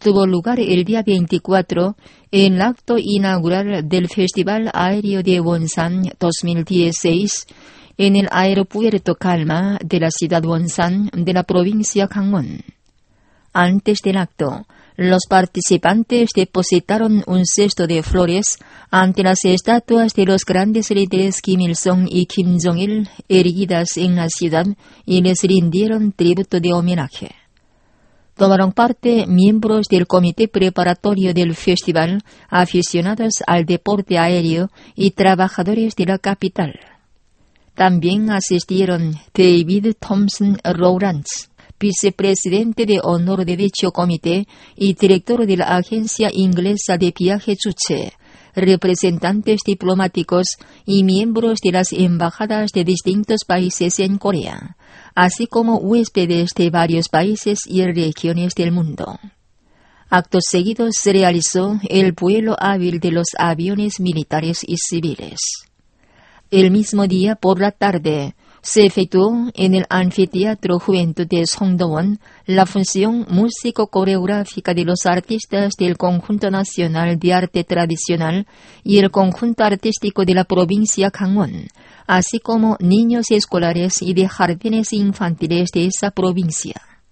tuvo lugar el día 24 en el acto inaugural del Festival Aéreo de Wonsan 2016 en el Aeropuerto Calma de la ciudad Wonsan de la provincia Gangwon. Antes del acto, los participantes depositaron un cesto de flores ante las estatuas de los grandes líderes Kim Il-sung y Kim Jong-il erigidas en la ciudad y les rindieron tributo de homenaje. Tomaron parte miembros del comité preparatorio del festival, aficionados al deporte aéreo y trabajadores de la capital. También asistieron David Thompson Rowlands, vicepresidente de honor de dicho comité y director de la agencia inglesa de viaje Juche, representantes diplomáticos y miembros de las embajadas de distintos países en Corea, así como huéspedes de varios países y regiones del mundo. Acto seguido se realizó el vuelo hábil de los aviones militares y civiles. El mismo día por la tarde, se efectuó en el Anfiteatro Juventud de Songdo-won la función músico-coreográfica de los artistas del Conjunto Nacional de Arte Tradicional y el Conjunto Artístico de la provincia Gangwon, así como niños escolares y de jardines infantiles de esa provincia.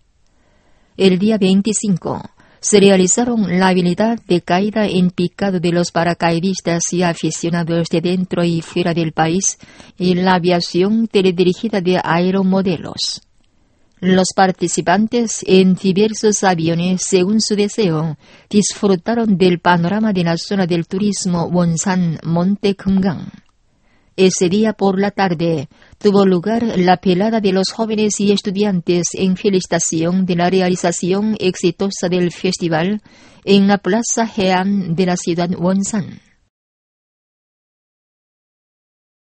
El día 25 se realizaron la habilidad de caída en picado de los paracaidistas y aficionados de dentro y fuera del país y la aviación teledirigida de aeromodelos. Los participantes en diversos aviones, según su deseo, disfrutaron del panorama de la zona del turismo Wonsan Monte Kumgang. Ese día por la tarde tuvo lugar la velada de los jóvenes y estudiantes en felicitación de la realización exitosa del festival en la Plaza Hean de la ciudad Wonsan.